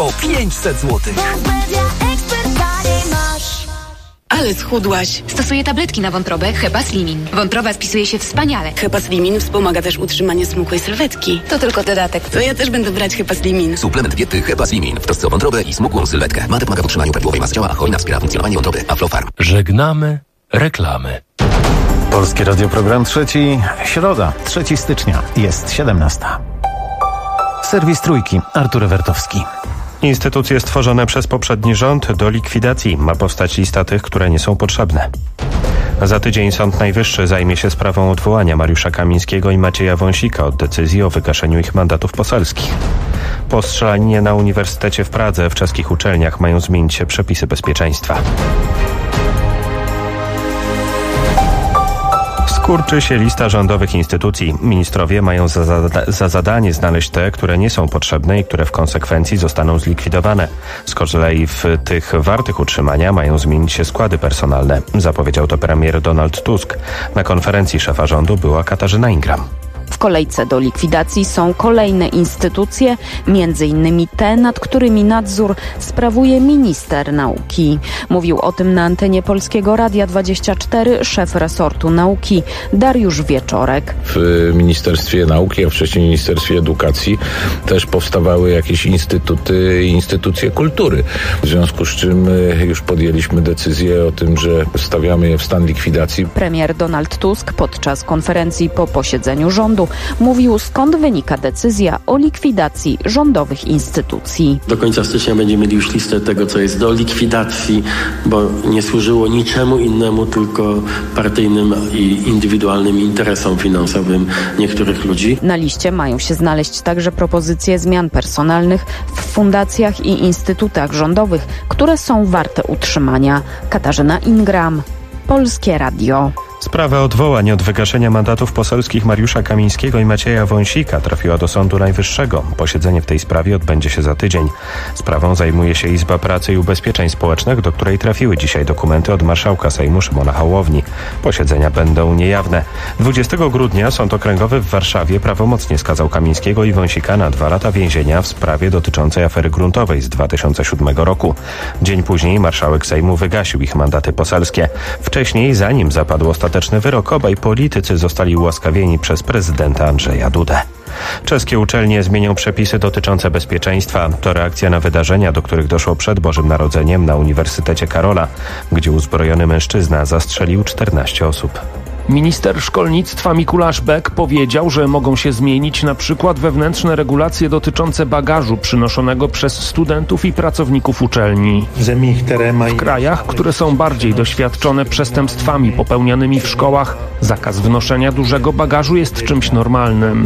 o 500 zł. Ale schudłaś. Stosuję tabletki na wątrobę Hepaslimin. Wątroba spisuje się wspaniale. Hepaslimin wspomaga też utrzymanie smukłej sylwetki. To tylko dodatek. To ja też będę brać Hepaslimin. Suplement diety Hepaslimin w trosce o wątrobę i smukłą sylwetkę. Mate pomaga w utrzymaniu prawidłowej masy ciała, a hojna wspiera funkcjonowanie wątroby. Aflofarm. Żegnamy reklamy. Polskie Radio, program trzeci, środa, 3 stycznia, jest 17. Serwis Trójki, Artur Ewertowski. Instytucje stworzone przez poprzedni rząd do likwidacji. Ma powstać lista tych, które nie są potrzebne. Za tydzień Sąd Najwyższy zajmie się sprawą odwołania Mariusza Kamińskiego i Macieja Wąsika od decyzji o wygaszeniu ich mandatów poselskich. Po strzelaninie na Uniwersytecie w Pradze w czeskich uczelniach mają zmienić się przepisy bezpieczeństwa. Kurczy się lista rządowych instytucji. Ministrowie mają za zadanie znaleźć te, które nie są potrzebne i które w konsekwencji zostaną zlikwidowane. Z kolei w tych wartych utrzymania mają zmienić się składy personalne. Zapowiedział to premier Donald Tusk. Na konferencji szefa rządu była Katarzyna Ingram. W kolejce do likwidacji są kolejne instytucje, m.in. te, nad którymi nadzór sprawuje minister nauki. Mówił o tym na antenie Polskiego Radia 24 szef resortu nauki Dariusz Wieczorek. W Ministerstwie Nauki, a wcześniej w Ministerstwie Edukacji też powstawały jakieś instytuty i instytucje kultury. W związku z czym już podjęliśmy decyzję o tym, że stawiamy je w stan likwidacji. Premier Donald Tusk podczas konferencji po posiedzeniu rządu mówił, skąd wynika decyzja o likwidacji rządowych instytucji. Do końca stycznia będziemy mieli już listę tego, co jest do likwidacji, bo nie służyło niczemu innemu, tylko partyjnym i indywidualnym interesom finansowym niektórych ludzi. Na liście mają się znaleźć także propozycje zmian personalnych w fundacjach i instytutach rządowych, które są warte utrzymania. Katarzyna Ingram, Polskie Radio. Sprawa odwołań od wygaszenia mandatów poselskich Mariusza Kamińskiego i Macieja Wąsika trafiła do Sądu Najwyższego. Posiedzenie w tej sprawie odbędzie się za tydzień. Sprawą zajmuje się Izba Pracy i Ubezpieczeń Społecznych, do której trafiły dzisiaj dokumenty od marszałka Sejmu Szymona Hołowni. Posiedzenia będą niejawne. 20 grudnia Sąd Okręgowy w Warszawie prawomocnie skazał Kamińskiego i Wąsika na 2 lata więzienia w sprawie dotyczącej afery gruntowej z 2007 roku. Dzień później marszałek Sejmu wygasił ich mandaty poselskie. Wcześniej, zanim zapadł ostateczny wyrok, obaj politycy zostali ułaskawieni przez prezydenta Andrzeja Dudę. Czeskie uczelnie zmienią przepisy dotyczące bezpieczeństwa. To reakcja na wydarzenia, do których doszło przed Bożym Narodzeniem na Uniwersytecie Karola, gdzie uzbrojony mężczyzna zastrzelił 14 osób. Minister szkolnictwa Mikuláš Bek powiedział, że mogą się zmienić na przykład wewnętrzne regulacje dotyczące bagażu przynoszonego przez studentów i pracowników uczelni. W krajach, które są bardziej doświadczone przestępstwami popełnianymi w szkołach, zakaz wnoszenia dużego bagażu jest czymś normalnym.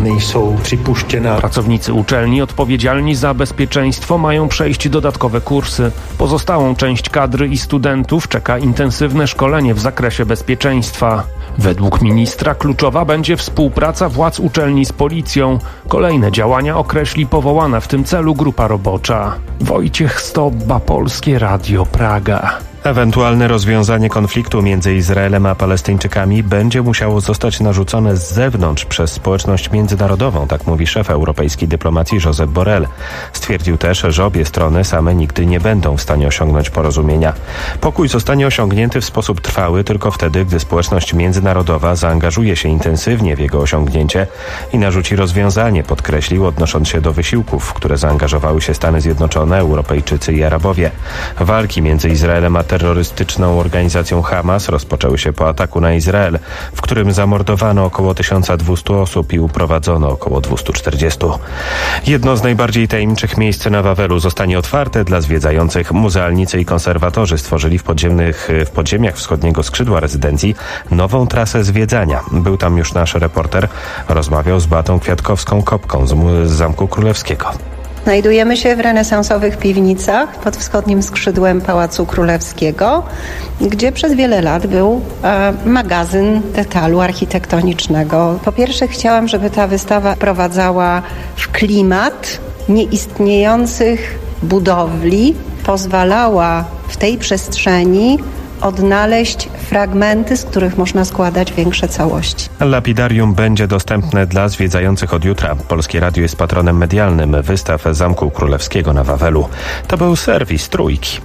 Pracownicy uczelni odpowiedzialni za bezpieczeństwo mają przejść dodatkowe kursy. Pozostałą część kadry i studentów czeka intensywne szkolenie w zakresie bezpieczeństwa. Według ministra kluczowa będzie współpraca władz uczelni z policją. Kolejne działania określi powołana w tym celu grupa robocza. Wojciech Stobba, Polskie Radio, Praga. Ewentualne rozwiązanie konfliktu między Izraelem a Palestyńczykami będzie musiało zostać narzucone z zewnątrz przez społeczność międzynarodową, tak mówi szef europejskiej dyplomacji Josep Borrell. Stwierdził też, że obie strony same nigdy nie będą w stanie osiągnąć porozumienia. Pokój zostanie osiągnięty w sposób trwały tylko wtedy, gdy społeczność międzynarodowa zaangażuje się intensywnie w jego osiągnięcie i narzuci rozwiązanie, podkreślił, odnosząc się do wysiłków, w które zaangażowały się Stany Zjednoczone, Europejczycy i Arabowie. Walki między Izraelem a terrorystyczną organizacją Hamas rozpoczęły się po ataku na Izrael, w którym zamordowano około 1200 osób i uprowadzono około 240. Jedno z najbardziej tajemniczych miejsc na Wawelu zostanie otwarte dla zwiedzających. Muzealnicy i konserwatorzy stworzyli w podziemiach wschodniego skrzydła rezydencji nową trasę zwiedzania. Był tam już nasz reporter, rozmawiał z Beatą Kwiatkowską-Kopką z Zamku Królewskiego. Znajdujemy się w renesansowych piwnicach pod wschodnim skrzydłem Pałacu Królewskiego, gdzie przez wiele lat był magazyn detalu architektonicznego. Po pierwsze chciałam, żeby ta wystawa wprowadzała w klimat nieistniejących budowli, pozwalała w tej przestrzeni odnaleźć fragmenty, z których można składać większe całości. Lapidarium będzie dostępne dla zwiedzających od jutra. Polskie Radio jest patronem medialnym wystaw Zamku Królewskiego na Wawelu. To był serwis Trójki.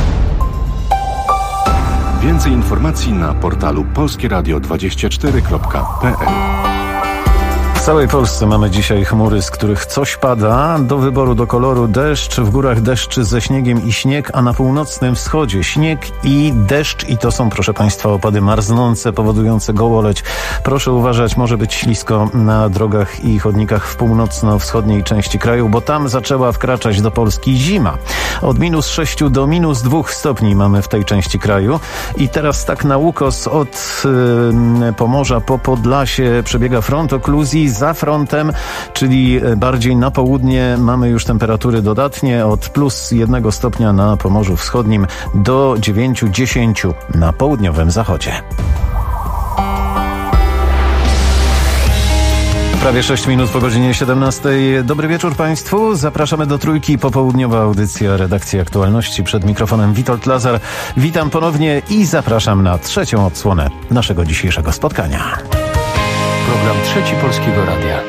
Więcej informacji na portalu polskieradio24.pl. W całej Polsce mamy dzisiaj chmury, z których coś pada. Do wyboru, do koloru deszcz, w górach deszcz ze śniegiem i śnieg, a na północnym wschodzie śnieg i deszcz. I to są, proszę Państwa, opady marznące, powodujące gołoleć. Proszę uważać, może być ślisko na drogach i chodnikach w północno-wschodniej części kraju, bo tam zaczęła wkraczać do Polski zima. Od -6 do -2 stopni mamy w tej części kraju. I teraz tak na ukos od Pomorza po Podlasie przebiega front okluzji. Za frontem, czyli bardziej na południe, mamy już temperatury dodatnie od +1 stopnia na Pomorzu Wschodnim do 9-10 na południowym zachodzie. Prawie 6 minut po godzinie 17. Dobry wieczór Państwu. Zapraszamy do Trójki. Popołudniowa audycja redakcji Aktualności. Przed mikrofonem Witold Lazar. Witam ponownie i zapraszam na trzecią odsłonę naszego dzisiejszego spotkania. Program Trzeci Polskiego Radia.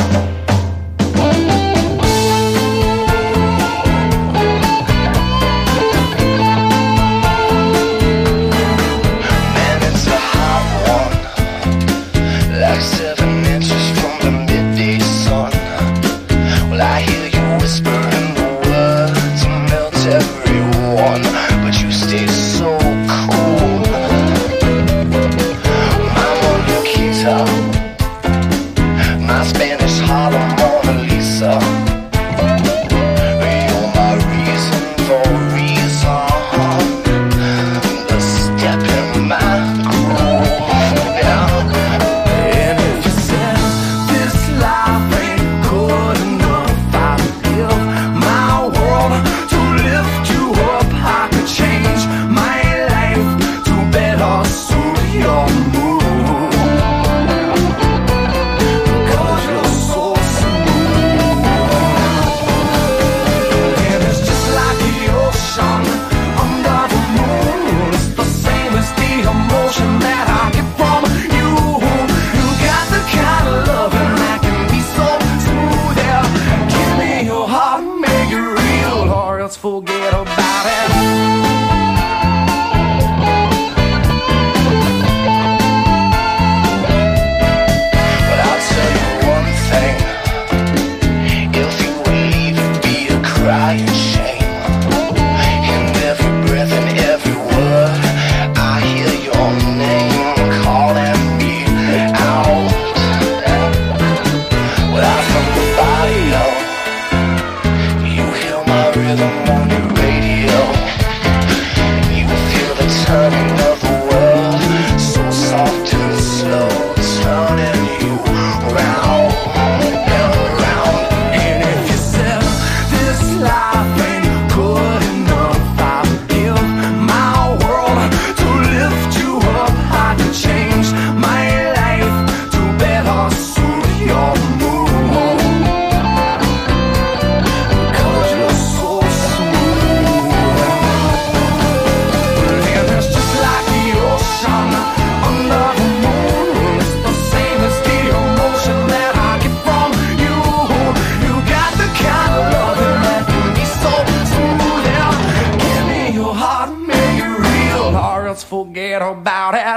Forget about it.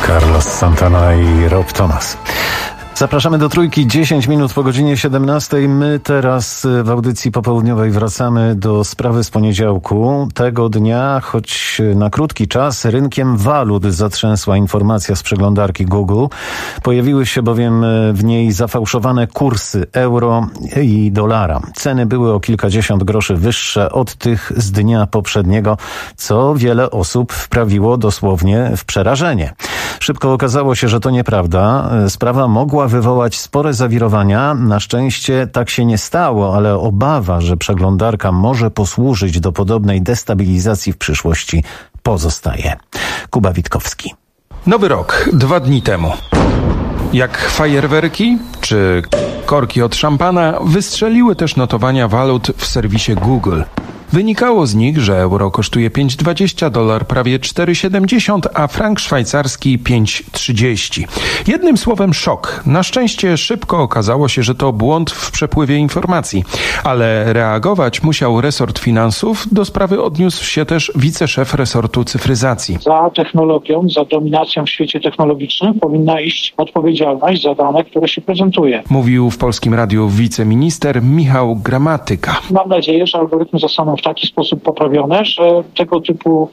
Carlos Santana i Rob Thomas. Zapraszamy do Trójki, 10 minut po godzinie 17. My teraz w audycji popołudniowej wracamy do sprawy z poniedziałku. Tego dnia, choć na krótki czas, rynkiem walut zatrzęsła informacja z przeglądarki Google. Pojawiły się bowiem w niej zafałszowane kursy euro i dolara. Ceny były o kilkadziesiąt groszy wyższe od tych z dnia poprzedniego, co wiele osób wprawiło dosłownie w przerażenie. Szybko okazało się, że to nieprawda. Sprawa mogła wywołać spore zawirowania. Na szczęście tak się nie stało, ale obawa, że przeglądarka może posłużyć do podobnej destabilizacji w przyszłości, pozostaje. Kuba Witkowski. Nowy rok, 2 dni temu. Jak fajerwerki czy korki od szampana wystrzeliły też notowania walut w serwisie Google. Wynikało z nich, że euro kosztuje 5,20, dolar prawie 4,70, a frank szwajcarski 5,30. Jednym słowem szok. Na szczęście szybko okazało się, że to błąd w przepływie informacji, ale reagować musiał resort finansów. Do sprawy odniósł się też wiceszef resortu cyfryzacji. Za technologią, za dominacją w świecie technologicznym powinna iść odpowiedzialność za dane, które się prezentuje. Mówił w Polskim Radiu wiceminister Michał Gramatyka. Mam nadzieję, że algorytmy zostaną w taki sposób poprawione, że tego typu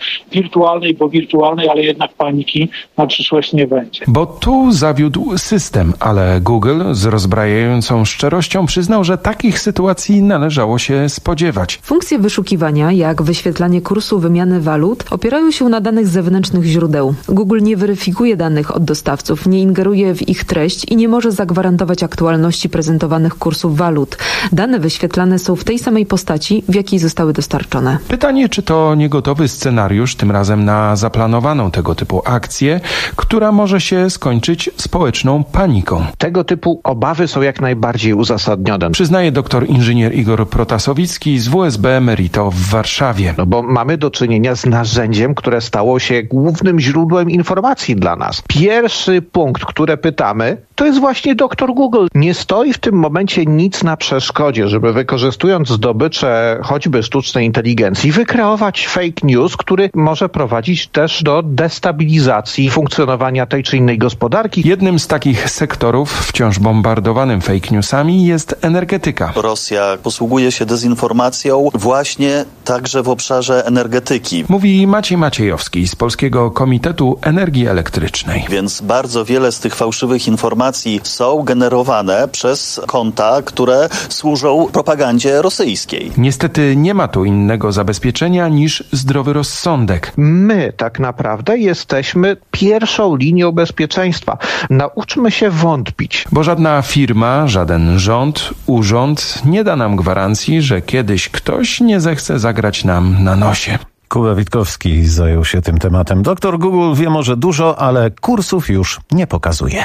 wirtualnej, ale jednak paniki na przyszłość nie będzie. Bo tu zawiódł system, ale Google z rozbrajającą szczerością przyznał, że takich sytuacji należało się spodziewać. Funkcje wyszukiwania, jak wyświetlanie kursu wymiany walut, opierają się na danych zewnętrznych źródeł. Google nie weryfikuje danych od dostawców, nie ingeruje w ich treść i nie może zagwarantować aktualności prezentowanych kursów walut. Dane wyświetlane są w tej samej postaci, w jakiej zostały dostarczone. Pytanie, czy to niegotowy scenariusz, tym razem na zaplanowaną tego typu akcję, która może się skończyć społeczną paniką. Tego typu obawy są jak najbardziej uzasadnione. Przyznaje doktor inżynier Igor Protasowicki z WSB Merito w Warszawie. Bo mamy do czynienia z narzędziem, które stało się głównym źródłem informacji dla nas. Pierwszy punkt, który pytamy, to jest właśnie doktor Google. Nie stoi w tym momencie nic na przeszkodzie, żeby wykorzystując zdobycze choćby sztucznej inteligencji, wykreować fake news, który może prowadzić też do destabilizacji funkcjonowania tej czy innej gospodarki. Jednym z takich sektorów wciąż bombardowanym fake newsami jest energetyka. Rosja posługuje się dezinformacją właśnie także w obszarze energetyki. Mówi Maciej Maciejowski z Polskiego Komitetu Energii Elektrycznej. Więc bardzo wiele z tych fałszywych informacji są generowane przez konta, które służą propagandzie rosyjskiej. Niestety nie ma tu innego zabezpieczenia niż zdrowy rozsądek. My tak naprawdę jesteśmy pierwszą linią bezpieczeństwa. Nauczmy się wątpić. Bo żadna firma, żaden rząd, urząd nie da nam gwarancji, że kiedyś ktoś nie zechce zagrać nam na nosie. Kuba Witkowski zajął się tym tematem. Doktor Google wie może dużo, ale kursów już nie pokazuje.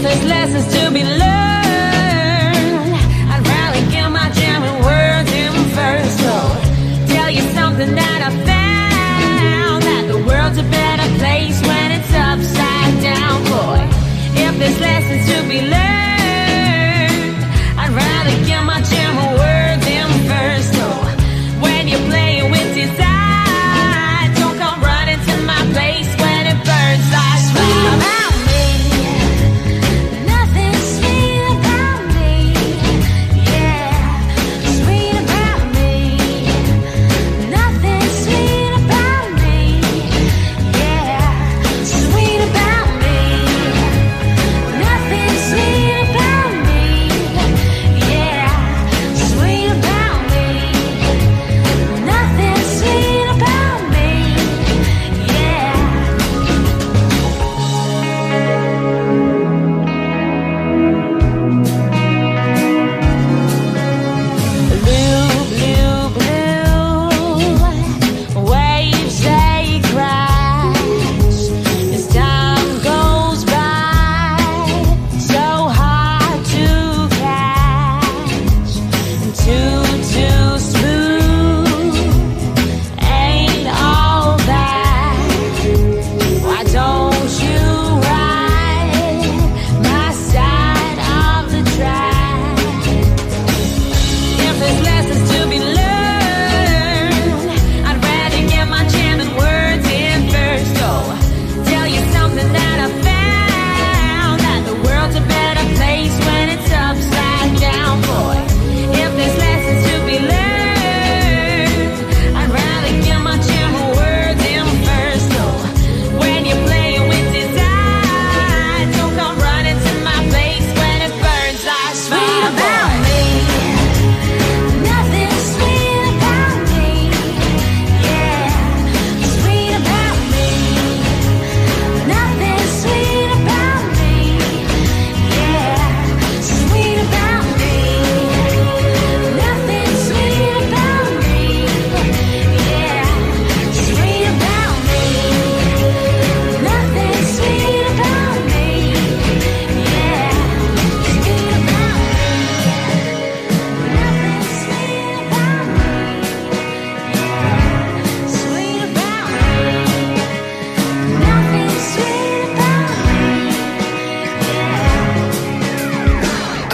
Lessons to be learned. I'd rather get my jamming words in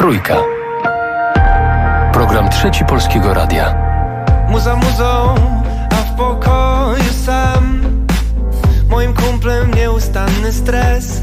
Trójka. Program Trzeci Polskiego Radia. Muza muzą, a w pokoju sam. Moim kumplem nieustanny stres.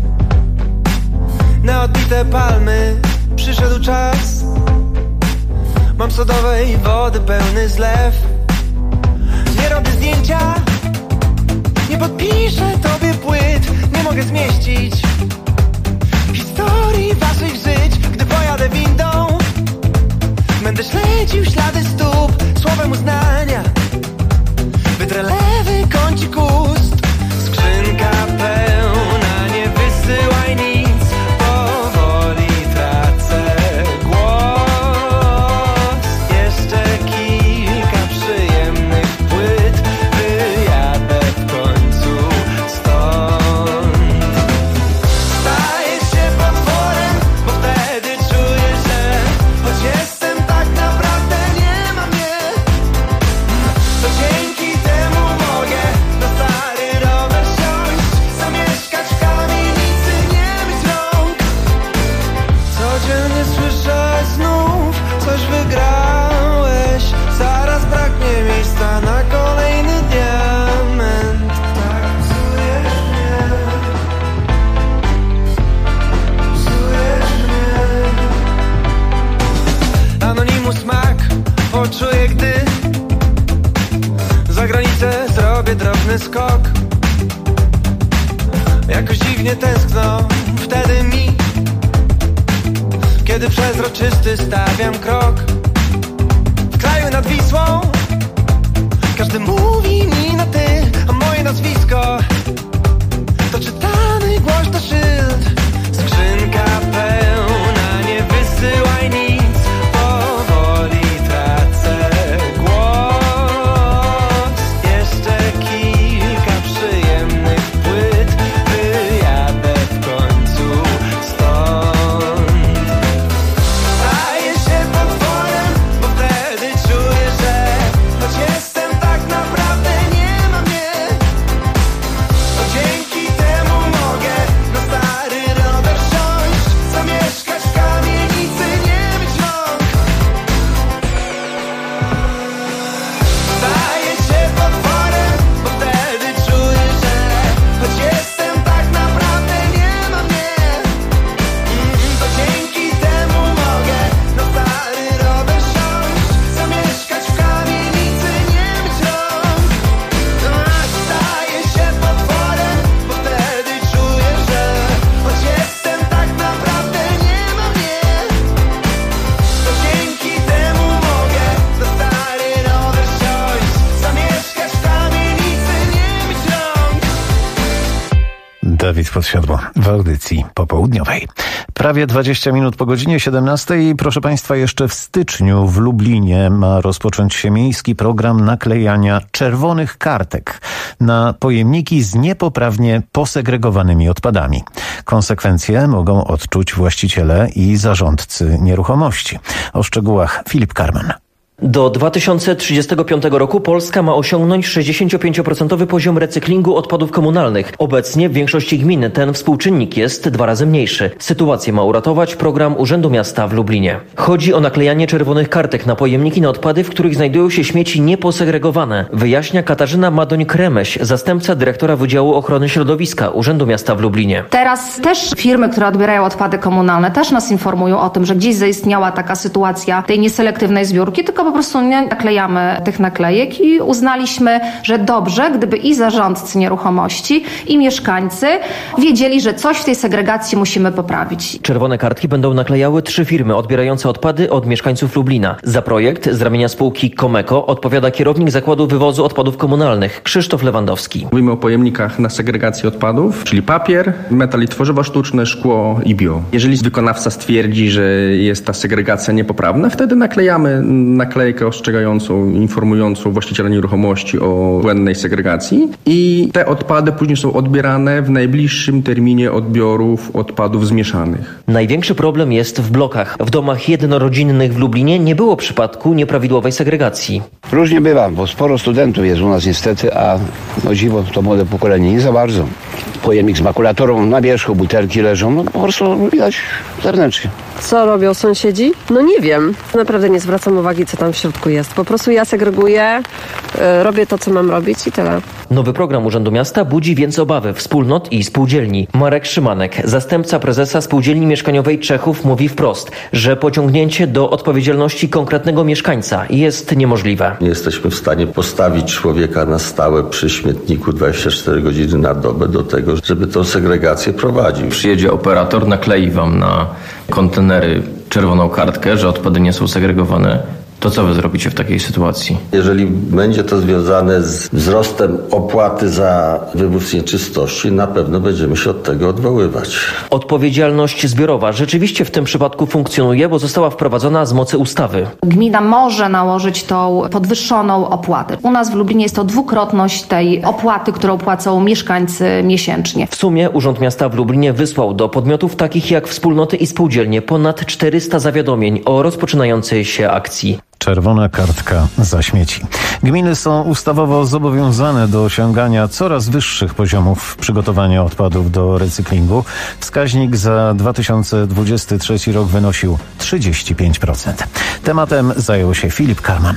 Na odbite palmy przyszedł czas. Mam sodowej wody pełny zlew. Nie robię zdjęcia, nie podpiszę tobie płyt. Nie mogę zmieścić historii waszych żyć. Gdy pojadę windą, będę śledził ślady stóp. Słowem uznania wytrę lewy kącik ust. Skrzynka pełna, nie wysyłaj nic. Powoli tracę głos. Jeszcze kilka przyjemnych płyt. Wyjadę w końcu stąd. Staję się potworem, bo wtedy czuję, że choć jestem tak naprawdę nie ma mnie, to dzięki temu mogę na stary rower siąść, zamieszkać w kamienicy, nie myć rąk. Codziennie słyszę znów, coś wygrałeś. Zaraz braknie miejsca na kolejny diament. Tak psujesz mnie, psujesz mnie. Anonimus Mac poczuję, gdy za granicę zrobię drobny skok. Jakoś dziwnie tęskno wtedy mi, kiedy przezroczysty stawiam krok. W kraju nad Wisłą każdy mówi mi na ty, a moje nazwisko to czytany głośno szyld. Skrzynka pełna, nie wysyłaj nic. Powoli tracę głos. Jeszcze kilka przyjemnych płyt. Wyjadę w końcu stąd. Staję się potworem, bo wtedy czuję, że choć jestem tak naprawdę nie ma mnie, to dzięki temu mogę na stary rower siąść, zamieszkać w kamienicy, nie myć rąk. Staję się potworem, bo wtedy czuję, że choć jestem tak naprawdę nie ma mnie, to dzięki temu mogę na stary rower siąść, zamieszkać w kamienicy, nie myć rąk. Staję się potworem, bo wtedy czuję, że choć jestem tak naprawdę nie ma mnie, to dzięki temu mogę na stary rower siąść, zamieszkać w kamienicy, nie myć rąk. Dawid Podsiadło w audycji popołudniowej. Prawie 20 minut po godzinie 17 i proszę Państwa, jeszcze w styczniu w Lublinie ma rozpocząć się miejski program naklejania czerwonych kartek na pojemniki z niepoprawnie posegregowanymi odpadami. Konsekwencje mogą odczuć właściciele i zarządcy nieruchomości. O szczegółach Filip Karman. Do 2035 roku Polska ma osiągnąć 65% poziom recyklingu odpadów komunalnych. Obecnie w większości gmin ten współczynnik jest 2 razy mniejszy. Sytuację ma uratować program Urzędu Miasta w Lublinie. Chodzi o naklejanie czerwonych kartek na pojemniki na odpady, w których znajdują się śmieci nieposegregowane, wyjaśnia Katarzyna Madoń-Kremeś, zastępca dyrektora Wydziału Ochrony Środowiska Urzędu Miasta w Lublinie. Teraz też firmy, które odbierają odpady komunalne, też nas informują o tym, że gdzieś zaistniała taka sytuacja tej nieselektywnej zbiórki, tylko po prostu nie naklejamy tych naklejek i uznaliśmy, że dobrze, gdyby i zarządcy nieruchomości, i mieszkańcy wiedzieli, że coś w tej segregacji musimy poprawić. Czerwone kartki będą naklejały 3 firmy odbierające odpady od mieszkańców Lublina. Za projekt z ramienia spółki Comeko odpowiada kierownik Zakładu Wywozu Odpadów Komunalnych Krzysztof Lewandowski. Mówimy o pojemnikach na segregację odpadów, czyli papier, metal i tworzywa sztuczne, szkło i bio. Jeżeli wykonawca stwierdzi, że jest ta segregacja niepoprawna, wtedy naklejamy naklejkę ostrzegającą, informującą właściciela nieruchomości o błędnej segregacji i te odpady później są odbierane w najbliższym terminie odbiorów odpadów zmieszanych. Największy problem jest w blokach. W domach jednorodzinnych w Lublinie nie było przypadku nieprawidłowej segregacji. Różnie bywa, bo sporo studentów jest u nas niestety, a o dziwo to młode pokolenie nie za bardzo. pojemnik z makulaturą na wierzchu, butelki leżą, no po prostu widać zewnętrznie. Co robią sąsiedzi? No nie wiem. Naprawdę nie zwracam uwagi, co tam w środku jest. Po prostu ja segreguję, robię to, co mam robić i tyle. Nowy program Urzędu Miasta budzi więc obawy wspólnot i spółdzielni. Marek Szymanek, zastępca prezesa Spółdzielni Mieszkaniowej Czechów, mówi wprost, że pociągnięcie do odpowiedzialności konkretnego mieszkańca jest niemożliwe. Nie jesteśmy w stanie postawić człowieka na stałe przy śmietniku 24 godziny na dobę do tego, żeby tą segregację prowadził. Przyjedzie operator, naklei wam na kontenery czerwoną kartkę, że odpady nie są segregowane. To co wy zrobicie w takiej sytuacji? Jeżeli będzie to związane z wzrostem opłaty za wywóz nieczystości, na pewno będziemy się od tego odwoływać. Odpowiedzialność zbiorowa rzeczywiście w tym przypadku funkcjonuje, bo została wprowadzona z mocy ustawy. Gmina może nałożyć tą podwyższoną opłatę. U nas w Lublinie jest to dwukrotność tej opłaty, którą płacą mieszkańcy miesięcznie. W sumie Urząd Miasta w Lublinie wysłał do podmiotów takich jak wspólnoty i spółdzielnie ponad 400 zawiadomień o rozpoczynającej się akcji. Czerwona kartka za śmieci. Gminy są ustawowo zobowiązane do osiągania coraz wyższych poziomów przygotowania odpadów do recyklingu. Wskaźnik za 2023 rok wynosił 35%. Tematem zajął się Filip Karman.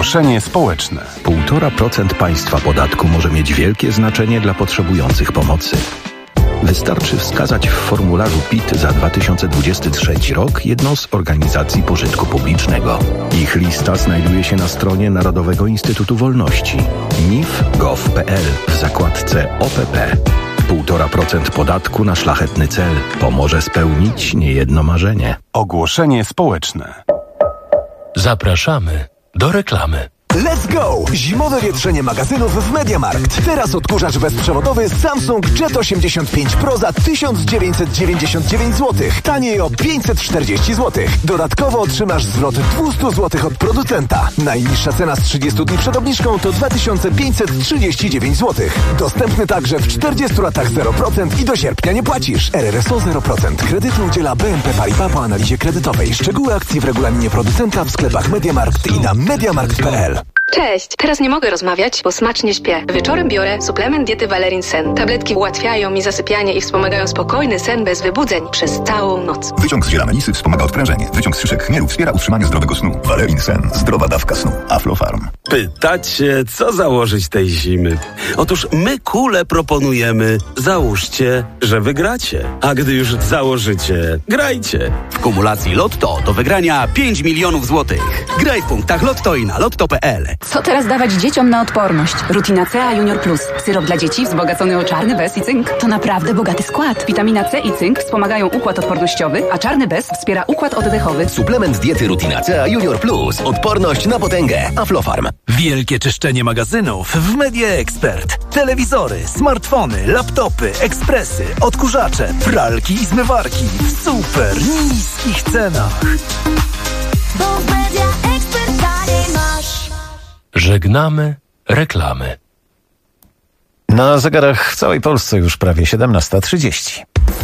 Ogłoszenie społeczne. 1,5% państwa podatku może mieć wielkie znaczenie dla potrzebujących pomocy. Wystarczy wskazać w formularzu PIT za 2023 rok jedną z organizacji pożytku publicznego. Ich lista znajduje się na stronie Narodowego Instytutu Wolności mif.gov.pl w zakładce OPP. 1,5% podatku na szlachetny cel pomoże spełnić niejedno marzenie. Ogłoszenie społeczne. Zapraszamy do reklamy. Let's go! Zimowe wietrzenie magazynów w MediaMarkt. Teraz odkurzacz bezprzewodowy Samsung Jet 85 Pro za 1999 zł. Taniej o 540 zł. Dodatkowo otrzymasz zwrot 200 zł od producenta. Najniższa cena z 30 dni przed obniżką to 2539 zł. Dostępny także w 40 latach 0% i do sierpnia nie płacisz. RRSO 0%. Kredytu udziela BNP Paribas po analizie kredytowej. Szczegóły akcji w regulaminie producenta w sklepach MediaMarkt i na mediamarkt.pl. Cześć! Teraz nie mogę rozmawiać, bo smacznie śpię. Wieczorem biorę suplement diety Valerin Sen. Tabletki ułatwiają mi zasypianie i wspomagają spokojny sen bez wybudzeń przez całą noc. Wyciąg z ziela melisy wspomaga odprężenie. Wyciąg z szyszek chmielu wspiera utrzymanie zdrowego snu. Valerin Sen. Zdrowa dawka snu. Aflofarm. Pytacie, co założyć tej zimy? Otóż my kule proponujemy. Załóżcie, że wygracie. A gdy już założycie, grajcie. W kumulacji Lotto do wygrania 5 milionów złotych. Graj w punktach Lotto i na lotto.pl. Co teraz dawać dzieciom na odporność? Rutina C Junior Plus. Syrop dla dzieci wzbogacony o czarny bez i cynk. To naprawdę bogaty skład. Witamina C i cynk wspomagają układ odpornościowy, a czarny bez wspiera układ oddechowy. Suplement diety Rutina C Junior Plus. Odporność na potęgę. Aflofarm. Wielkie czyszczenie magazynów w Media Expert. Telewizory, smartfony, laptopy, ekspresy, odkurzacze, pralki i zmywarki w super niskich cenach. Bo w Media Expert taniej masz. Żegnamy reklamy. Na zegarach w całej Polsce już prawie 17:30.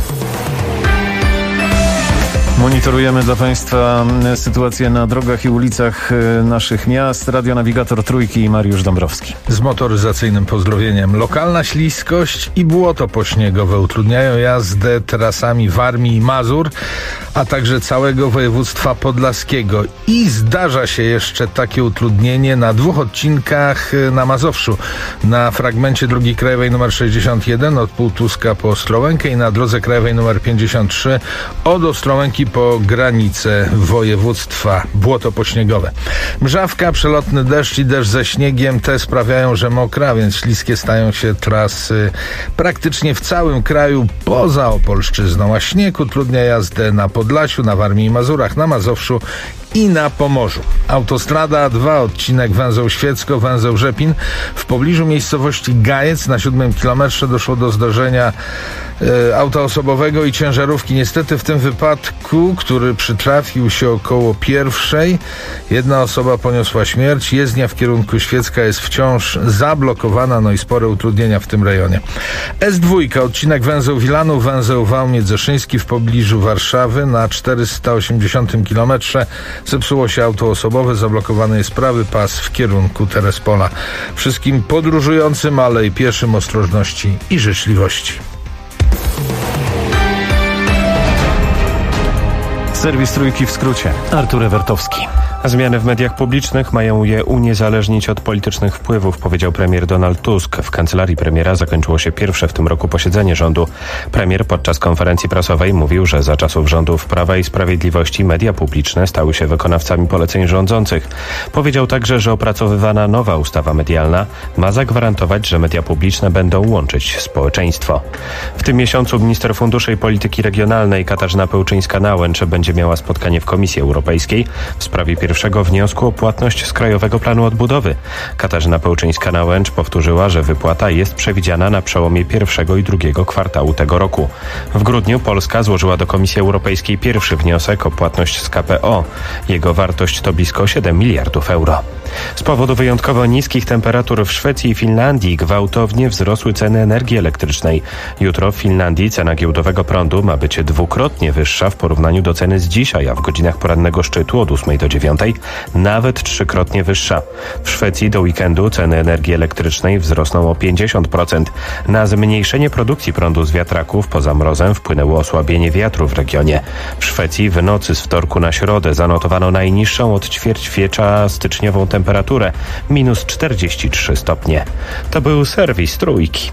Monitorujemy dla Państwa sytuację na drogach i ulicach naszych miast. Radionawigator Trójki i Mariusz Dąbrowski. Z motoryzacyjnym pozdrowieniem. Lokalna śliskość i błoto pośniegowe utrudniają jazdę trasami Warmii i Mazur, a także całego województwa podlaskiego. I zdarza się jeszcze takie utrudnienie na 2 odcinkach na Mazowszu. Na fragmencie drogi krajowej nr 61 od Półtuska po Ostrołękę i na drodze krajowej nr 53 od Ostrołęki po granicę województwa. Błoto pośniegowe. Mrzawka, przelotny deszcz i deszcz ze śniegiem te sprawiają, że mokra, więc śliskie stają się trasy praktycznie w całym kraju poza Opolszczyzną, a śnieg utrudnia jazdę na Podlasiu, na Warmii i Mazurach, na Mazowszu i na Pomorzu. Autostrada 2, odcinek węzeł Świecko, węzeł Rzepin. W pobliżu miejscowości Gajec na 7 kilometrze doszło do zdarzenia auta osobowego i ciężarówki. Niestety w tym wypadku, który przytrafił się około 1:00, jedna osoba poniosła śmierć. Jezdnia w kierunku Świecka jest wciąż zablokowana, no i spore utrudnienia w tym rejonie. S2, odcinek węzeł Wilanów, węzeł Wałmiec-Zeszyński w pobliżu Warszawy na 480 kilometrze. Zepsuło się auto osobowe, zablokowany jest prawy pas w kierunku Terespola. Wszystkim podróżującym, ale i pieszym ostrożności i życzliwości. Serwis Trójki w skrócie. Artur Ewertowski. Zmiany w mediach publicznych mają je uniezależnić od politycznych wpływów, powiedział premier Donald Tusk. W kancelarii premiera zakończyło się pierwsze w tym roku posiedzenie rządu. Premier podczas konferencji prasowej mówił, że za czasów rządów Prawa i Sprawiedliwości media publiczne stały się wykonawcami poleceń rządzących. Powiedział także, że opracowywana nowa ustawa medialna ma zagwarantować, że media publiczne będą łączyć społeczeństwo. W tym miesiącu minister funduszy i polityki regionalnej Katarzyna Pełczyńska-Nałęcz będzie miała spotkanie w Komisji Europejskiej w sprawie pierwszego wniosku o płatność z Krajowego Planu Odbudowy. Katarzyna Pełczyńska-Nałęcz powtórzyła, że wypłata jest przewidziana na przełomie pierwszego i drugiego kwartału tego roku. W grudniu Polska złożyła do Komisji Europejskiej pierwszy wniosek o płatność z KPO. Jego wartość to blisko 7 miliardów euro. Z powodu wyjątkowo niskich temperatur w Szwecji i Finlandii gwałtownie wzrosły ceny energii elektrycznej. Jutro w Finlandii cena giełdowego prądu ma być 2-krotnie wyższa w porównaniu do ceny z dzisiaj, a w godzinach porannego szczytu od 8 do 9 nawet 3-krotnie wyższa. W Szwecji do weekendu ceny energii elektrycznej wzrosną o 50%. Na zmniejszenie produkcji prądu z wiatraków poza mrozem wpłynęło osłabienie wiatru w regionie. W Szwecji w nocy z wtorku na środę zanotowano najniższą od ćwierćwiecza styczniową temperaturę temperaturę minus 43 stopnie. To był serwis Trójki.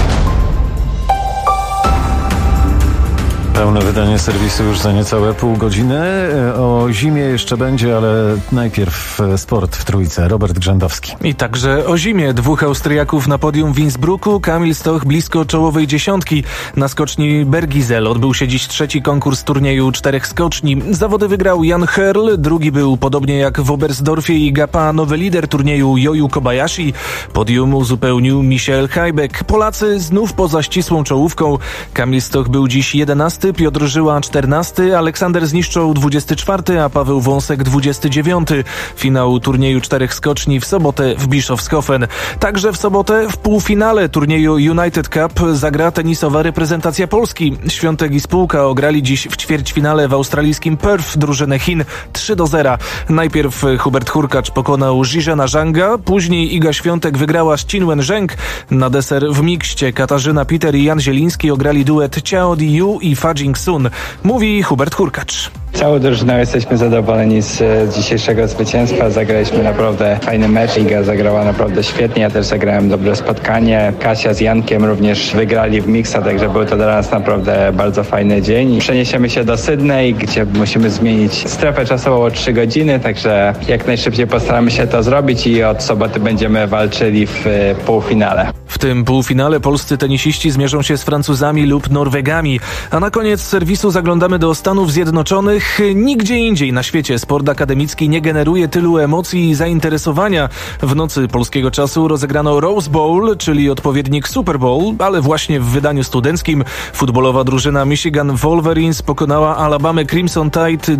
Pełne wydanie serwisu już za niecałe pół godziny. O zimie jeszcze będzie, ale najpierw sport w Trójce. Robert Grzędowski. I także o zimie. 2 Austriaków na podium w Innsbrucku. Kamil Stoch blisko czołowej dziesiątki. Na skoczni Bergizel odbył się dziś 3. konkurs turnieju 4 skoczni. Zawody wygrał Jan Herl. Drugi był, podobnie jak w Oberstdorfie i Gapa, nowy lider turnieju Yoyu Kobayashi. Podium uzupełnił Michael Hajbek. Polacy znów poza ścisłą czołówką. Kamil Stoch był dziś 11, Piotr Żyła 14, Aleksander Zniszczoł 24, a Paweł Wąsek 29. Finał turnieju 4 skoczni w sobotę w Bischofshofen. Także w sobotę w półfinale turnieju United Cup zagra tenisowa reprezentacja Polski. Świątek i spółka ograli dziś w ćwierćfinale w australijskim Perth drużynę Chin 3-0. Najpierw Hubert Hurkacz pokonał Zhizhena Zhanga, później Iga Świątek wygrała z Qinwen Zheng. Na deser w mikście Katarzyna Peter i Jan Zieliński ograli duet Chao Di-Yu i Fa Jing-sun. Mówi Hubert Hurkacz. Całą drużyną jesteśmy zadowoleni z dzisiejszego zwycięstwa. Zagraliśmy naprawdę fajny mecz. Iga zagrała naprawdę świetnie. Ja też zagrałem dobre spotkanie. Kasia z Jankiem również wygrali w miksa, także był to dla nas naprawdę bardzo fajny dzień. Przeniesiemy się do Sydney, gdzie musimy zmienić strefę czasową o 3 godziny, także jak najszybciej postaramy się to zrobić i od soboty będziemy walczyli w półfinale. W tym półfinale polscy tenisiści zmierzą się z Francuzami lub Norwegami. A na koniec serwisu zaglądamy do Stanów Zjednoczonych. Nigdzie indziej na świecie sport akademicki nie generuje tylu emocji i zainteresowania. W nocy polskiego czasu rozegrano Rose Bowl, czyli odpowiednik Super Bowl, ale właśnie w wydaniu studenckim futbolowa drużyna Michigan Wolverines pokonała Alabama Crimson Tide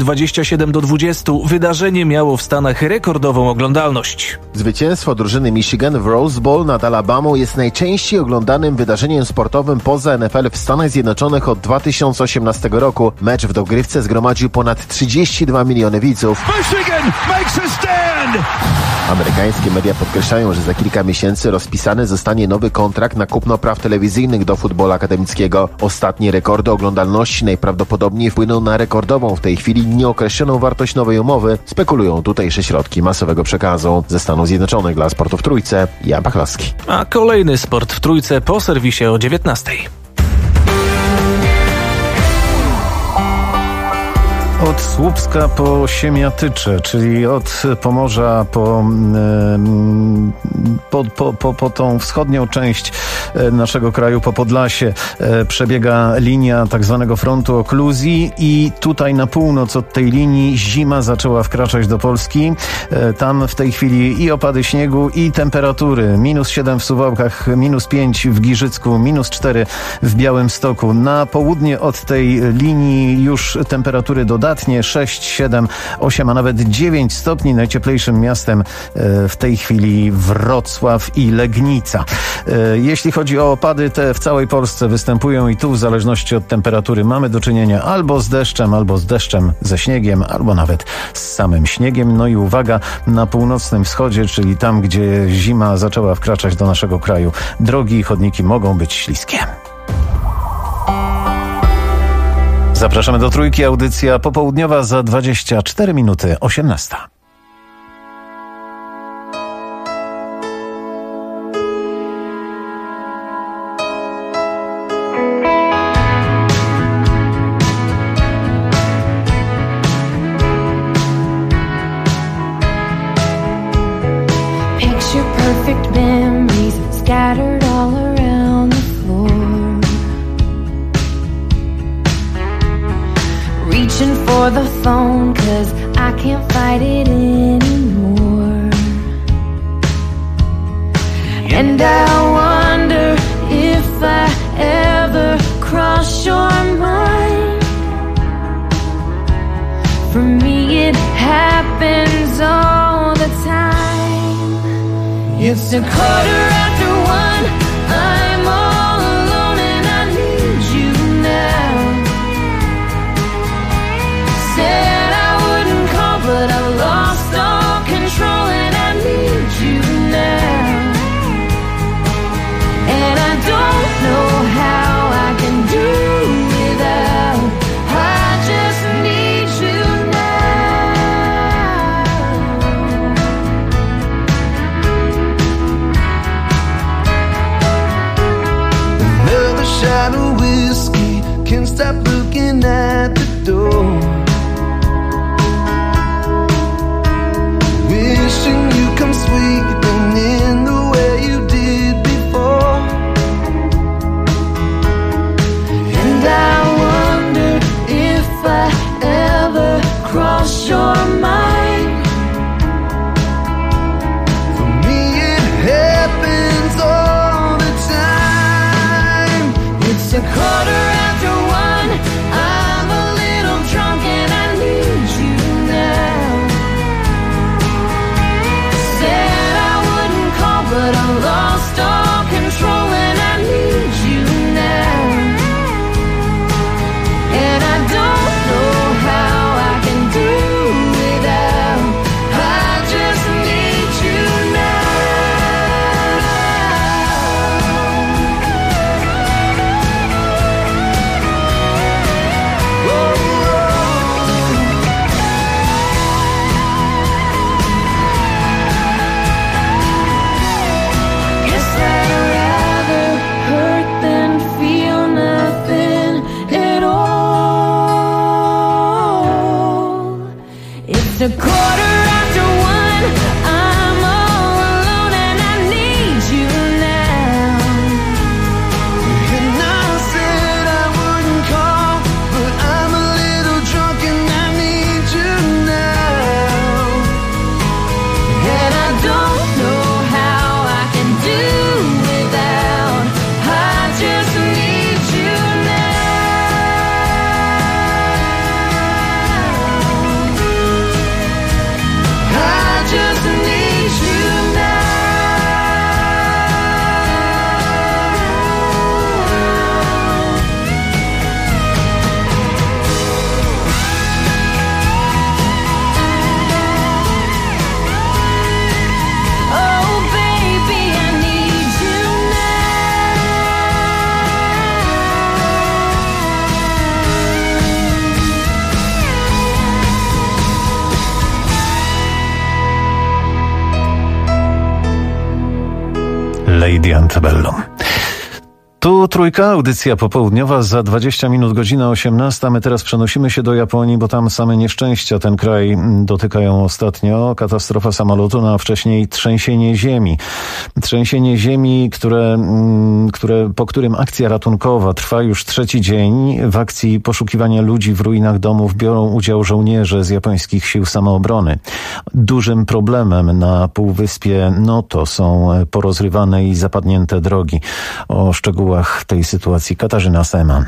27-20. Wydarzenie miało w Stanach rekordową oglądalność. Zwycięstwo drużyny Michigan w Rose Bowl nad Alabamą jest najczęściej oglądanym wydarzeniem sportowym poza NFL w Stanach Zjednoczonych od 2018 roku. Mecz w dogrywce zgromadził ponad 32 miliony widzów. Amerykańskie media podkreślają, że za kilka miesięcy rozpisany zostanie nowy kontrakt na kupno praw telewizyjnych do futbolu akademickiego. Ostatnie rekordy oglądalności najprawdopodobniej wpłyną na rekordową w tej chwili nieokreśloną wartość nowej umowy. Spekulują tutejsze środki masowego przekazu. Ze Stanów Zjednoczonych dla Sportu w Trójce, Jan Pachlowski. A kolejny Sport w Trójce po serwisie o 19. Od Słupska po Siemiatycze, czyli od Pomorza po tą wschodnią część naszego kraju, po Podlasie, przebiega linia tak zwanego frontu okluzji i tutaj na północ od tej linii zima zaczęła wkraczać do Polski. Tam w tej chwili i opady śniegu, i temperatury. -7 w Suwałkach, -5 w Giżycku, -4 w Białymstoku. Na południe od tej linii już temperatury dodatnie 6, 7, 8, a nawet 9 stopni. Najcieplejszym miastem w tej chwili Wrocław i Legnica. Jeśli chodzi o opady, te w całej Polsce występują i tu w zależności od temperatury mamy do czynienia albo z deszczem ze śniegiem, albo nawet z samym śniegiem. No i uwaga, na północnym wschodzie, czyli tam, gdzie zima zaczęła wkraczać do naszego kraju, drogi i chodniki mogą być śliskie. Zapraszamy do Trójki, audycja popołudniowa za 24 minuty, 18. Picture perfect memories scattered all around the floor. Reaching for the phone 'cause I can't fight it anymore. And I wonder if I ever cross your mind. For me it happens all the time. It's a 1:15, I'm all alone and I need you now. Said I wouldn't call, but I lost all control and I need you now. And I don't know how I can do without. I just need you now. stop looking at the door. Wishing you come sweeping in the way you did before. And I wonder if I ever cross your mind. For me it happens all the time. It's 1:15. I'm a little drunk and I need you now. Said I wouldn't call, but I lost all control and I need you now. And I don't know how I can do without. I just need you now. Guess I'd rather hurt than feel nothing at all. It's 1:15. I'm all alone and I need you now. And I said I wouldn't call, but I'm a little drunk and I need you now. And I don't know how I can do without. I just need you now. I just need you now. Oh baby, I need you Lady Antebellum. Tu Trójka, audycja popołudniowa, za 20 minut godzina 18. My teraz przenosimy się do Japonii, bo tam same nieszczęścia ten kraj dotykają ostatnio. Katastrofa samolotu, no a wcześniej trzęsienie ziemi. Trzęsienie ziemi, po którym akcja ratunkowa trwa już trzeci dzień. W akcji poszukiwania ludzi w ruinach domów biorą udział żołnierze z japońskich sił samoobrony. Dużym problemem na półwyspie Noto są porozrywane i zapadnięte drogi. O szczegółach tej sytuacji Katarzyna Seman.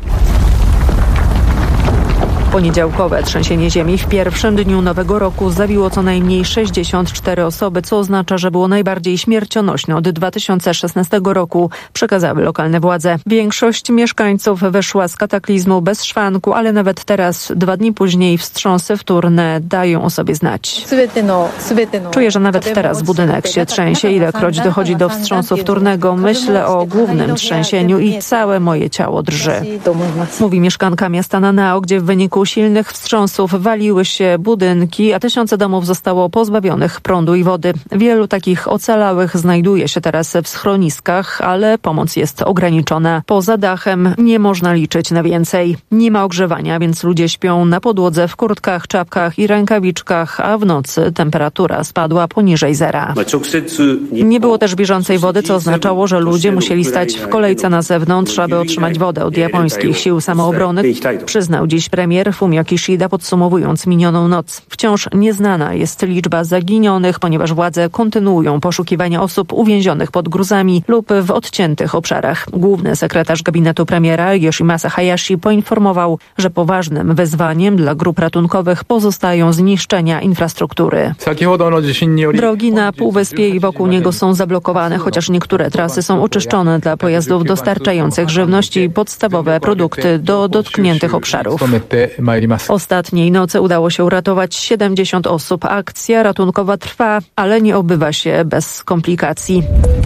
Poniedziałkowe trzęsienie ziemi w pierwszym dniu nowego roku zabiło co najmniej 64 osoby, co oznacza, że było najbardziej śmiercionośne od 2016 roku, przekazały lokalne władze. Większość mieszkańców wyszła z kataklizmu bez szwanku, ale nawet teraz, 2 dni później, wstrząsy wtórne dają o sobie znać. Czuję, że nawet teraz budynek się trzęsie, ilekroć dochodzi do wstrząsu wtórnego. Myślę o głównym trzęsieniu i całe moje ciało drży. Mówi mieszkanka miasta Nanao, gdzie w wyniku silnych wstrząsów waliły się budynki, a tysiące domów zostało pozbawionych prądu i wody. Wielu takich ocalałych znajduje się teraz w schroniskach, ale pomoc jest ograniczona. Poza dachem nie można liczyć na więcej. Nie ma ogrzewania, więc ludzie śpią na podłodze w kurtkach, czapkach i rękawiczkach, a w nocy temperatura spadła poniżej zera. Nie było też bieżącej wody, co oznaczało, że ludzie musieli stać w kolejce na zewnątrz, aby otrzymać wodę od japońskich sił samoobrony, przyznał dziś premier Fumio Kishida, podsumowując minioną noc. Wciąż nieznana jest liczba zaginionych, ponieważ władze kontynuują poszukiwania osób uwięzionych pod gruzami lub w odciętych obszarach. Główny sekretarz gabinetu premiera Yoshimasa Hayashi poinformował, że poważnym wyzwaniem dla grup ratunkowych pozostają zniszczenia infrastruktury. Drogi na półwyspie i wokół niego są zablokowane, chociaż niektóre trasy są oczyszczone dla pojazdów dostarczających żywność i podstawowe produkty do dotkniętych obszarów. Ostatniej nocy udało się uratować 70 osób. Akcja ratunkowa trwa, ale nie obywa się bez komplikacji.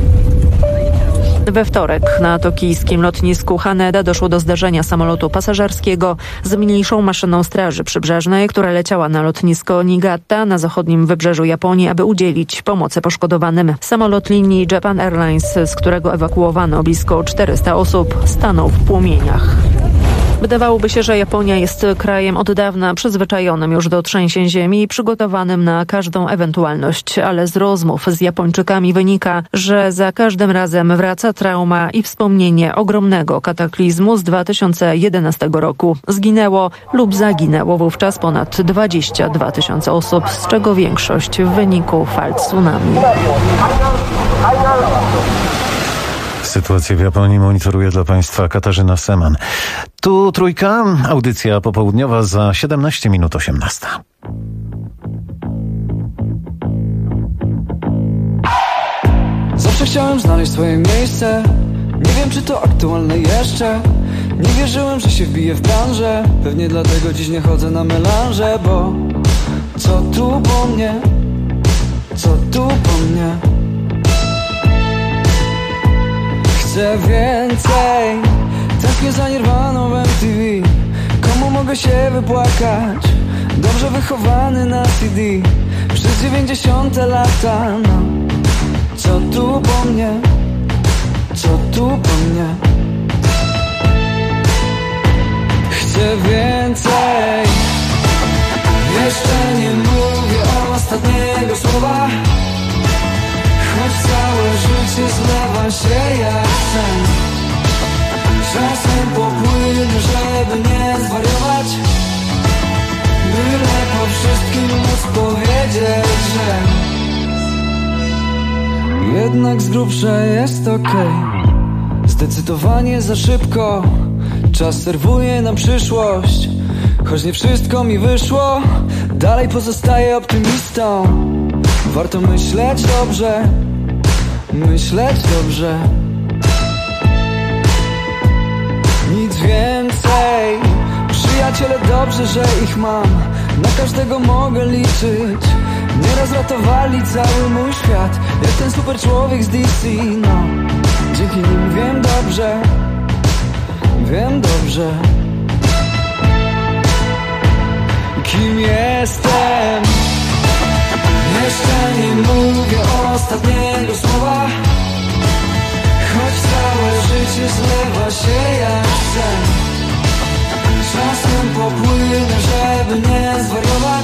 We wtorek na tokijskim lotnisku Haneda doszło do zdarzenia samolotu pasażerskiego z mniejszą maszyną Straży Przybrzeżnej, która leciała na lotnisko Niigata na zachodnim wybrzeżu Japonii, aby udzielić pomocy poszkodowanym. Samolot linii Japan Airlines, z którego ewakuowano blisko 400 osób, stanął w płomieniach. Wydawałoby się, że Japonia jest krajem od dawna przyzwyczajonym już do trzęsień ziemi i przygotowanym na każdą ewentualność, ale z rozmów z Japończykami wynika, że za każdym razem wraca trauma i wspomnienie ogromnego kataklizmu z 2011 roku. Zginęło lub zaginęło wówczas ponad 22 000 osób, z czego większość w wyniku fal tsunami. Sytuację w Japonii monitoruje dla Państwa Katarzyna Seman. Tu Trójka, audycja popołudniowa za 17 minut 18. Zawsze chciałem znaleźć swoje miejsce. Nie wiem, czy to aktualne jeszcze. Nie wierzyłem, że się wbiję w branżę. Pewnie dlatego dziś nie chodzę na melanże. Bo co tu po mnie? Co tu po mnie? Chcę więcej. Tęsknię za Nirwaną w MTV. Komu mogę się wypłakać? Dobrze wychowany na CD. Przez 90 lata, no. Co tu po mnie? Co tu po mnie? Chcę więcej. Jeszcze nie mówię ostatniego słowa. Choć całe życie zlewa się jak sen. Czasem popłynę, żeby nie zwariować. Byle po wszystkim móc powiedzieć, że jednak z grubsza jest okej. Zdecydowanie za szybko. Czas serwuje na przyszłość. Choć nie wszystko mi wyszło, dalej pozostaję optymistą. Warto myśleć dobrze. Myśleć dobrze. Nic więcej. Przyjaciele, dobrze, że ich mam. Na każdego mogę liczyć. Nieraz ratowali cały mój świat. Jak ten super człowiek z DC, no. Dzięki nim wiem dobrze. Wiem dobrze kim jestem. Jeszcze nie mówię ostatniego słowa. Choć całe życie zlewa się jak sen. Czasem popłynę, żeby nie zwariować.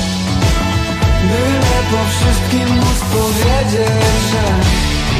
Byle po wszystkim móc powiedzieć, że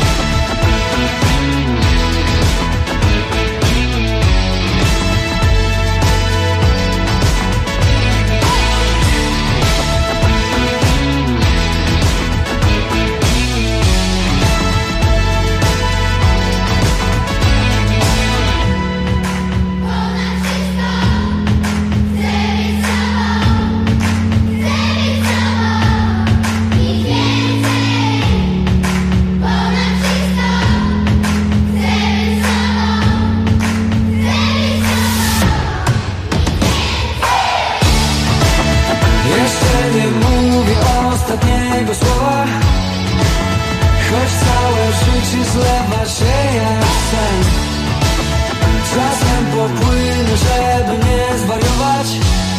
ostatniego słowa. Choć całe życie zlewa się jak sen. Czasem popłynę, żeby nie zwariować.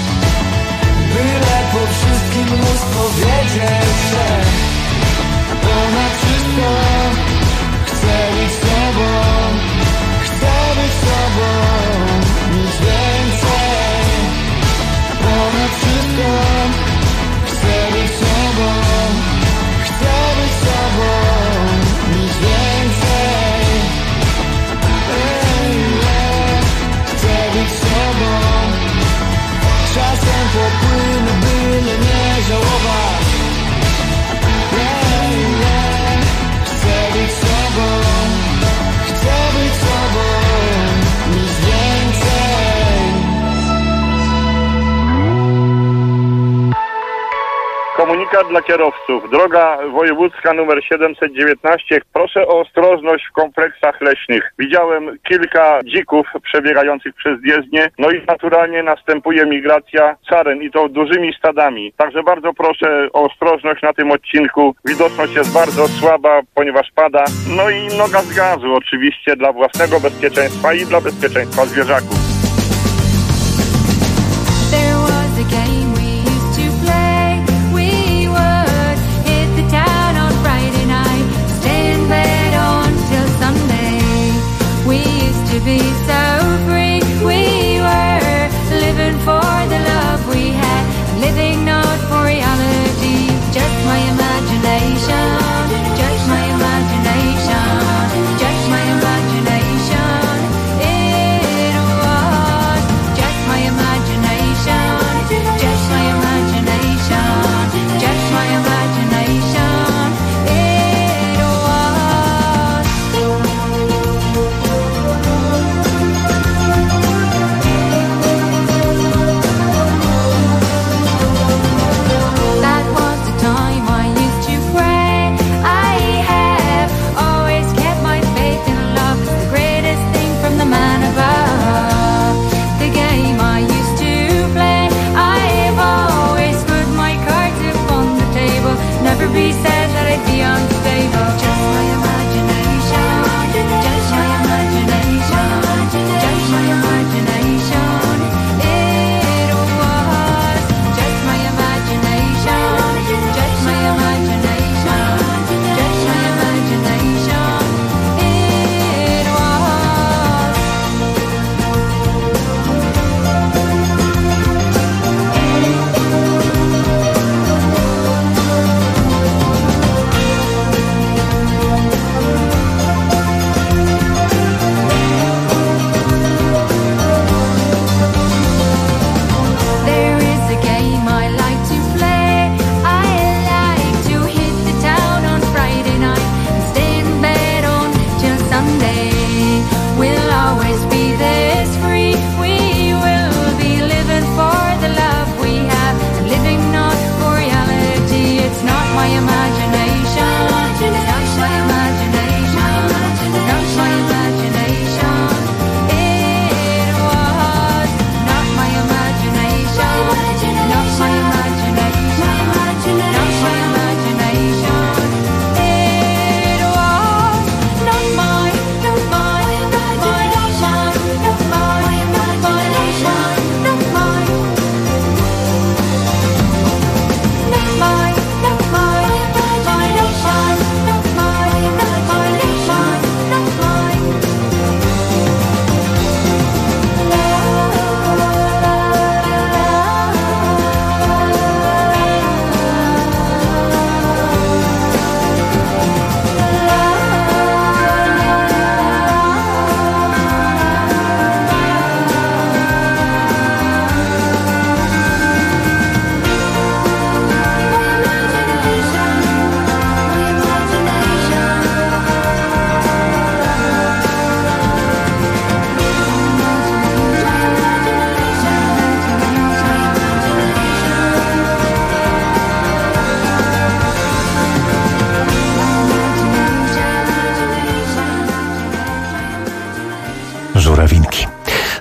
Byle po wszystkim móc powiedzieć, że ponad wszystko chcę być z tobą. Chcę być z tobą. Nic więcej. Ponad wszystko chcę być z tobą. Chcę być z tobą. Nic więcej. Chcę być z tobą. Czasem popłynę, byle nie żałować. Chcę być z tobą. Chcę być z tobą. Nic więcej. Komunikat dla kierowców. Droga wojewódzka numer 719. Proszę o ostrożność w kompleksach leśnych. Widziałem kilka dzików przebiegających przez jezdnię. No i naturalnie następuje migracja saren i to dużymi stadami. Także bardzo proszę o ostrożność na tym odcinku. Widoczność jest bardzo słaba, ponieważ pada. No i noga z gazu oczywiście dla własnego bezpieczeństwa i dla bezpieczeństwa zwierzaków. There was a game we used to play. We would hit the town on Friday night, stay in bed until Sunday. We used to be so free. We were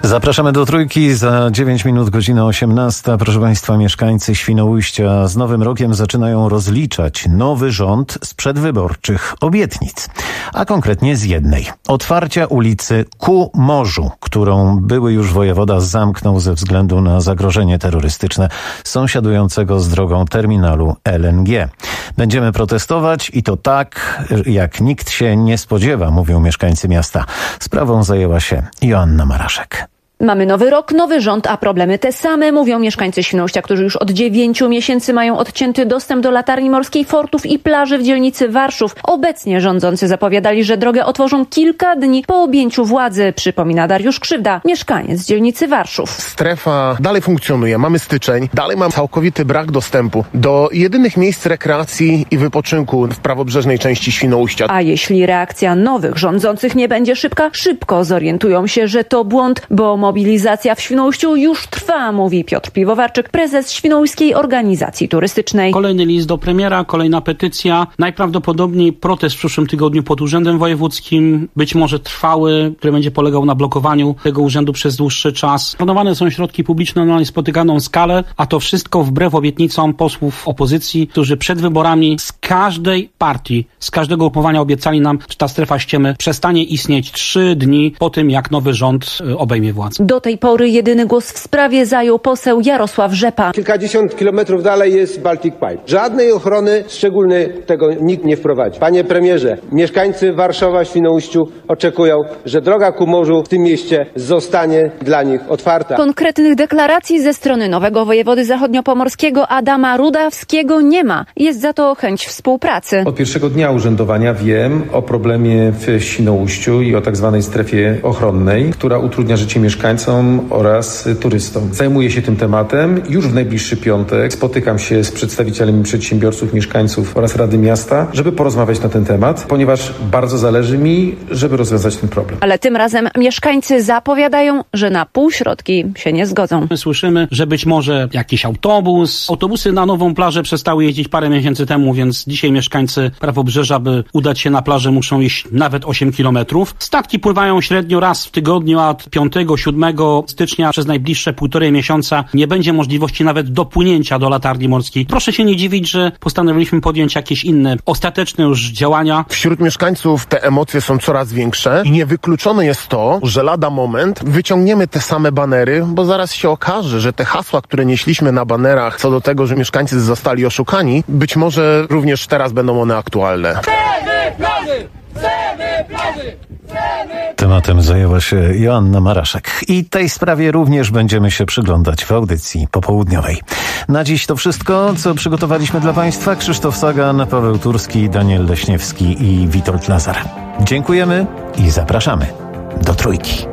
Zapraszamy do Trójki. Za 9 minut, godzina 18. Proszę Państwa, mieszkańcy Świnoujścia z Nowym Rokiem zaczynają rozliczać nowy rząd z przedwyborczych obietnic. A konkretnie z jednej. Otwarcia ulicy ku morzu, którą były już wojewoda zamknął ze względu na zagrożenie terrorystyczne sąsiadującego z drogą terminalu LNG. Będziemy protestować i to tak, jak nikt się nie spodziewa, mówią mieszkańcy miasta. Sprawą zajęła się Joanna Maraszek. Mamy nowy rok, nowy rząd, a problemy te same, mówią mieszkańcy Świnoujścia, którzy już od 9 miesięcy mają odcięty dostęp do latarni morskiej, fortów i plaży w dzielnicy Warszów. Obecnie rządzący zapowiadali, że drogę otworzą kilka dni po objęciu władzy, przypomina Dariusz Krzywda, mieszkaniec dzielnicy Warszów. Strefa dalej funkcjonuje, mamy styczeń, dalej mamy całkowity brak dostępu do jedynych miejsc rekreacji i wypoczynku w prawobrzeżnej części Świnoujścia. A jeśli reakcja nowych rządzących nie będzie szybka, szybko zorientują się, że to błąd, bo mobilizacja w Świnoujściu już trwa, mówi Piotr Piwowarczyk, prezes Świnoujskiej Organizacji Turystycznej. Kolejny list do premiera, kolejna petycja, najprawdopodobniej protest w przyszłym tygodniu pod Urzędem Wojewódzkim, być może trwały, który będzie polegał na blokowaniu tego urzędu przez dłuższy czas. Planowane są środki publiczne na niespotykaną skalę, a to wszystko wbrew obietnicom posłów opozycji, którzy przed wyborami z każdej partii, z każdego ugrupowania obiecali nam, że ta strefa ściemy przestanie istnieć 3 dni po tym, jak nowy rząd obejmie władzę. Do tej pory jedyny głos w sprawie zajął poseł Jarosław Rzepa. Kilkadziesiąt kilometrów dalej jest Baltic Pipe. Żadnej ochrony szczególnej tego nikt nie wprowadzi. Panie premierze, mieszkańcy Warszawa, Świnoujściu oczekują, że droga ku morzu w tym mieście zostanie dla nich otwarta. Konkretnych deklaracji ze strony nowego wojewody zachodniopomorskiego Adama Rudawskiego nie ma. Jest za to chęć współpracy. Od pierwszego dnia urzędowania wiem o problemie w Świnoujściu i o tak zwanej strefie ochronnej, która utrudnia życie mieszkańcom oraz turystom. Zajmuję się tym tematem. Już w najbliższy piątek spotykam się z przedstawicielami przedsiębiorców, mieszkańców oraz Rady Miasta, żeby porozmawiać na ten temat, ponieważ bardzo zależy mi, żeby rozwiązać ten problem. Ale tym razem mieszkańcy zapowiadają, że na półśrodki się nie zgodzą. My słyszymy, że być może jakiś autobus. Autobusy na Nową Plażę przestały jeździć parę miesięcy temu, więc dzisiaj mieszkańcy Prawobrzeża, by udać się na plażę, muszą iść nawet 8 kilometrów. Statki pływają średnio raz w tygodniu, a od 5-7 stycznia przez najbliższe 1,5 miesiąca nie będzie możliwości nawet dopłynięcia do latarni morskiej. Proszę się nie dziwić, że postanowiliśmy podjąć jakieś inne, ostateczne już działania. Wśród mieszkańców te emocje są coraz większe i niewykluczone jest to, że lada moment wyciągniemy te same banery, bo zaraz się okaże, że te hasła, które nieśliśmy na banerach co do tego, że mieszkańcy zostali oszukani, być może również teraz będą one aktualne. Tematem zajęła się Joanna Maraszek. I tej sprawie również będziemy się przyglądać w audycji popołudniowej. Na dziś to wszystko, co przygotowaliśmy dla Państwa. Krzysztof Sagan, Paweł Turski, Daniel Leśniewski i Witold Lazar. Dziękujemy i zapraszamy do Trójki.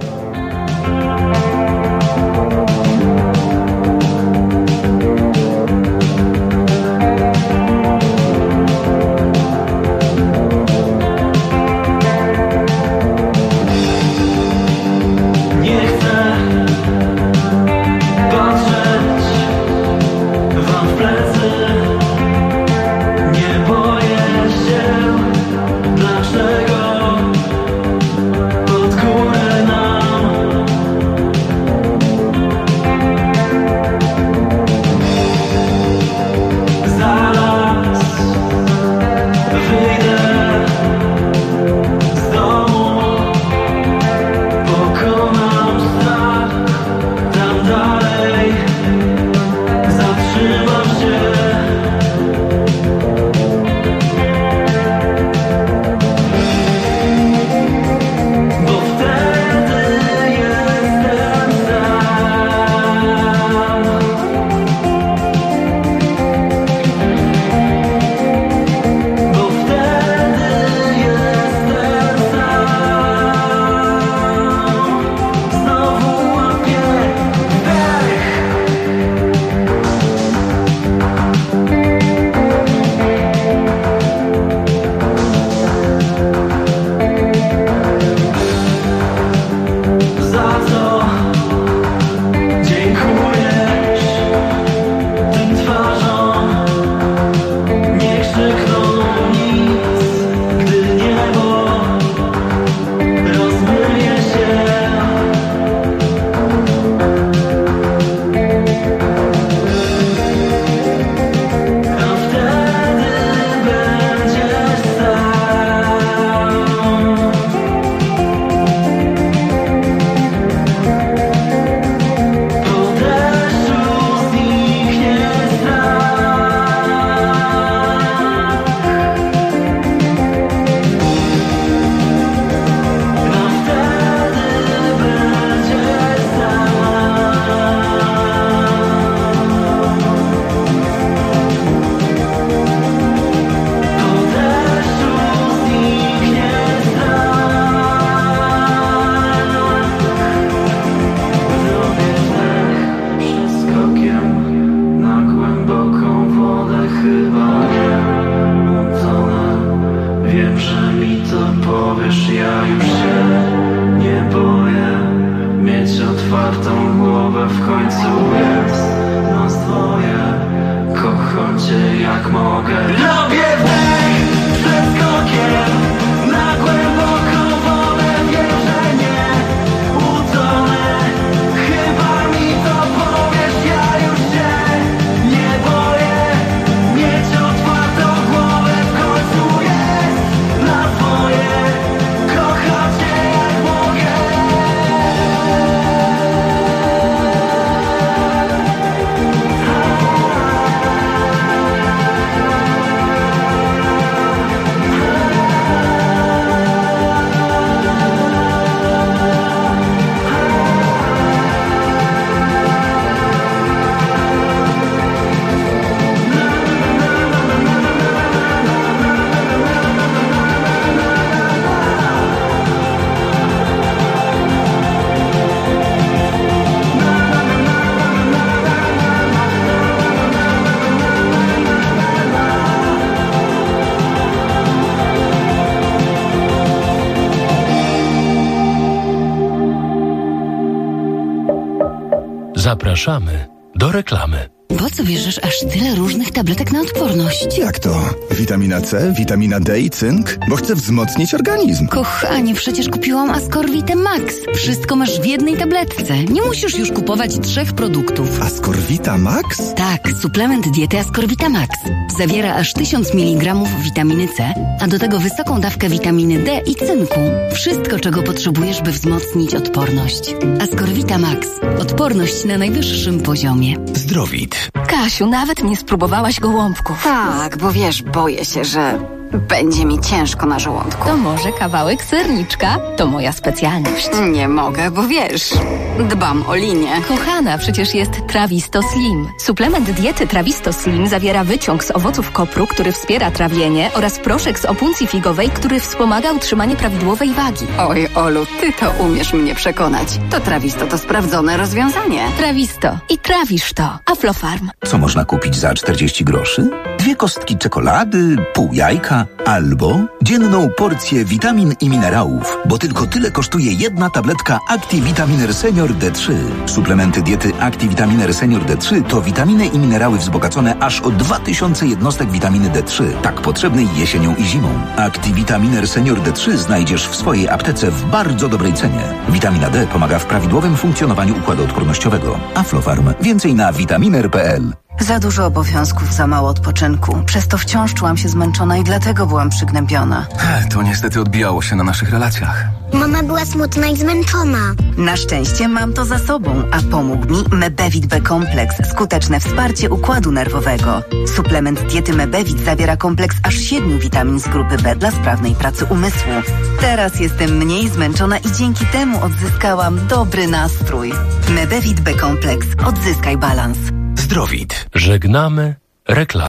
Zapraszamy do reklamy. Po co bierzesz aż tyle różnych tabletek na odporność? Jak to? Witamina C, witamina D i cynk? Bo chcę wzmocnić organizm. Kochanie, przecież kupiłam Ascorvitę Max. Wszystko masz w jednej tabletce. Nie musisz już kupować 3 produktów. Ascorvita Max? Tak, suplement diety Ascorvita Max. Zawiera aż 1000 mg witaminy C, a do tego wysoką dawkę witaminy D i cynku. Wszystko, czego potrzebujesz, by wzmocnić odporność. Ascorvita Max. Odporność na najwyższym poziomie. Zdrowit. Kasiu, nawet nie spróbowałaś gołąbków. Tak, bo wiesz, boję się, że będzie mi ciężko na żołądku. To może kawałek serniczka? To moja specjalność. Nie mogę, bo wiesz, dbam o linię. Kochana, przecież jest Trawisto Slim. Suplement diety Trawisto Slim zawiera wyciąg z owoców kopru, który wspiera trawienie, oraz proszek z opuncji figowej, który wspomaga utrzymanie prawidłowej wagi. Oj, Olu, ty to umiesz mnie przekonać. To Trawisto to sprawdzone rozwiązanie. Trawisto. I trawisz to. Aflofarm. Co można kupić za 40 groszy? 2 kostki czekolady, pół jajka albo dzienną porcję witamin i minerałów, bo tylko tyle kosztuje jedna tabletka Activitaminer Senior D3. Suplementy diety Activitaminer Senior D3 to witaminy i minerały wzbogacone aż o 2000 jednostek witaminy D3, tak potrzebnej jesienią i zimą. Activitaminer Senior D3 znajdziesz w swojej aptece w bardzo dobrej cenie. Witamina D pomaga w prawidłowym funkcjonowaniu układu odpornościowego. Aflofarm. Więcej na vitaminer.pl. Za dużo obowiązków, za mało odpoczynku. Przez to wciąż czułam się zmęczona i dlatego byłam przygnębiona. To niestety odbijało się na naszych relacjach. Mama była smutna i zmęczona. Na szczęście mam to za sobą, a pomógł mi Mebevit B-kompleks, skuteczne wsparcie układu nerwowego. Suplement diety Mebevit zawiera kompleks aż 7 witamin z grupy B dla sprawnej pracy umysłu. Teraz jestem mniej zmęczona i dzięki temu odzyskałam dobry nastrój. Mebevit B-kompleks. Odzyskaj balans. Zdrowit. Żegnamy reklamy.